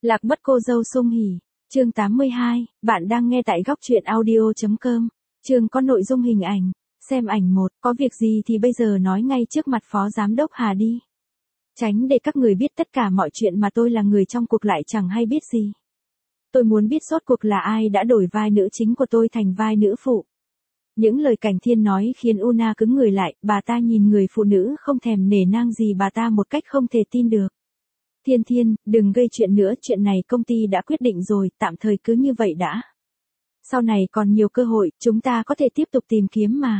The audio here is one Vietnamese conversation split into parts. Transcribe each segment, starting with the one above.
Lạc mất cô dâu Sung Hỉ. Chương 82, bạn đang nghe tại góc truyện audio.com. Chương có nội dung hình ảnh. Xem ảnh 1, có việc gì thì bây giờ nói ngay trước mặt Phó Giám đốc Hà đi. Tránh để các người biết tất cả mọi chuyện mà tôi là người trong cuộc lại chẳng hay biết gì. Tôi muốn biết rốt cuộc là ai đã đổi vai nữ chính của tôi thành vai nữ phụ. Những lời Cảnh Thiên nói khiến Una cứng người lại, bà ta nhìn người phụ nữ không thèm nể nang gì bà ta một cách không thể tin được. Thiên Thiên, đừng gây chuyện nữa, chuyện này công ty đã quyết định rồi, tạm thời cứ như vậy đã. Sau này còn nhiều cơ hội, chúng ta có thể tiếp tục tìm kiếm mà.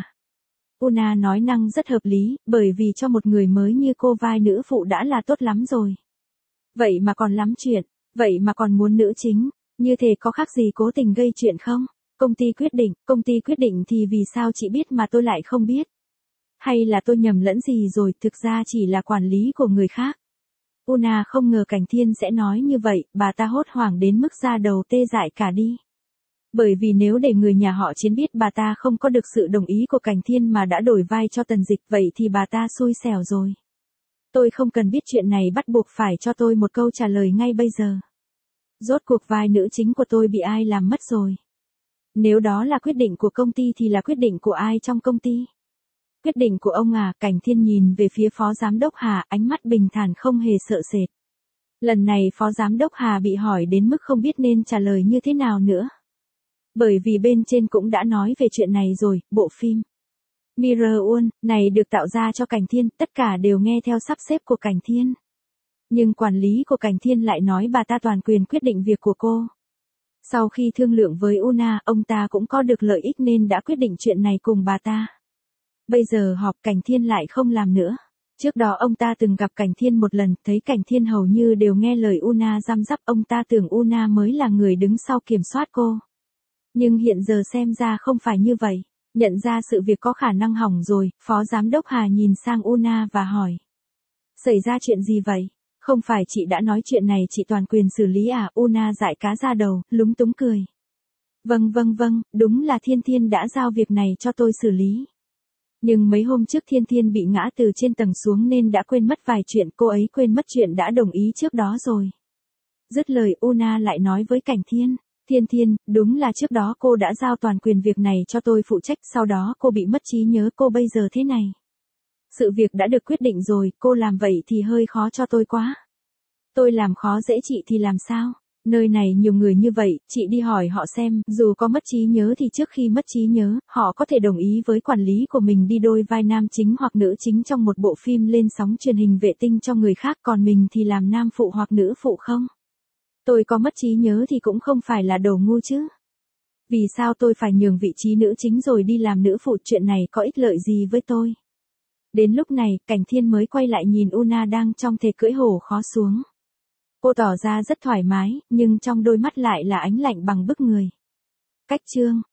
Una nói năng rất hợp lý, bởi vì cho một người mới như cô vai nữ phụ đã là tốt lắm rồi. Vậy mà còn lắm chuyện, vậy mà còn muốn nữ chính, như thế có khác gì cố tình gây chuyện không? Công ty quyết định thì vì sao chị biết mà tôi lại không biết? Hay là tôi nhầm lẫn gì rồi, thực ra chỉ là quản lý của người khác. Una không ngờ Cảnh Thiên sẽ nói như vậy, bà ta hốt hoảng đến mức da đầu tê dại cả đi. Bởi vì nếu để người nhà họ Chiến biết bà ta không có được sự đồng ý của Cảnh Thiên mà đã đổi vai cho Tần Dịch, vậy thì bà ta xui xẻo rồi. Tôi không cần biết chuyện này, bắt buộc phải cho tôi một câu trả lời ngay bây giờ. Rốt cuộc vai nữ chính của tôi bị ai làm mất rồi? Nếu đó là quyết định của công ty thì là quyết định của ai trong công ty? Quyết định của ông à? Cảnh Thiên nhìn về phía Phó Giám đốc Hà, ánh mắt bình thản không hề sợ sệt. Lần này Phó Giám đốc Hà bị hỏi đến mức không biết nên trả lời như thế nào nữa. Bởi vì bên trên cũng đã nói về chuyện này rồi, bộ phim Mirror One này được tạo ra cho Cảnh Thiên, tất cả đều nghe theo sắp xếp của Cảnh Thiên. Nhưng quản lý của Cảnh Thiên lại nói bà ta toàn quyền quyết định việc của cô. Sau khi thương lượng với Una, ông ta cũng có được lợi ích nên đã quyết định chuyện này cùng bà ta. Bây giờ họp Cảnh Thiên lại không làm nữa. Trước đó ông ta từng gặp Cảnh Thiên một lần, thấy Cảnh Thiên hầu như đều nghe lời Una răm rắp, ông ta tưởng Una mới là người đứng sau kiểm soát cô. Nhưng hiện giờ xem ra không phải như vậy. Nhận ra sự việc có khả năng hỏng rồi, Phó Giám đốc Hà nhìn sang Una và hỏi. Xảy ra chuyện gì vậy? Không phải chị đã nói chuyện này chị toàn quyền xử lý à? Una dại cá ra đầu, lúng túng cười. Vâng, đúng là Thiên Thiên đã giao việc này cho tôi xử lý. Nhưng mấy hôm trước Thiên Thiên bị ngã từ trên tầng xuống nên đã quên mất vài chuyện, cô ấy quên mất chuyện đã đồng ý trước đó rồi. Dứt lời Una lại nói với Cảnh Thiên. Thiên, đúng là trước đó cô đã giao toàn quyền việc này cho tôi phụ trách, sau đó cô bị mất trí nhớ, cô bây giờ thế này. Sự việc đã được quyết định rồi, cô làm vậy thì hơi khó cho tôi quá. Tôi làm khó dễ chị thì làm sao? Nơi này nhiều người như vậy, chị đi hỏi họ xem, dù có mất trí nhớ thì trước khi mất trí nhớ, họ có thể đồng ý với quản lý của mình đi đôi vai nam chính hoặc nữ chính trong một bộ phim lên sóng truyền hình vệ tinh cho người khác, còn mình thì làm nam phụ hoặc nữ phụ không? Tôi có mất trí nhớ thì cũng không phải là đồ ngu chứ. Vì sao tôi phải nhường vị trí nữ chính rồi đi làm nữ phụ, chuyện này có ích lợi gì với tôi? Đến lúc này, Cảnh Thiên mới quay lại nhìn Una đang trong thế cưỡi hổ khó xuống. Cô tỏ ra rất thoải mái, nhưng trong đôi mắt lại là ánh lạnh bằng bức người. Cách chương.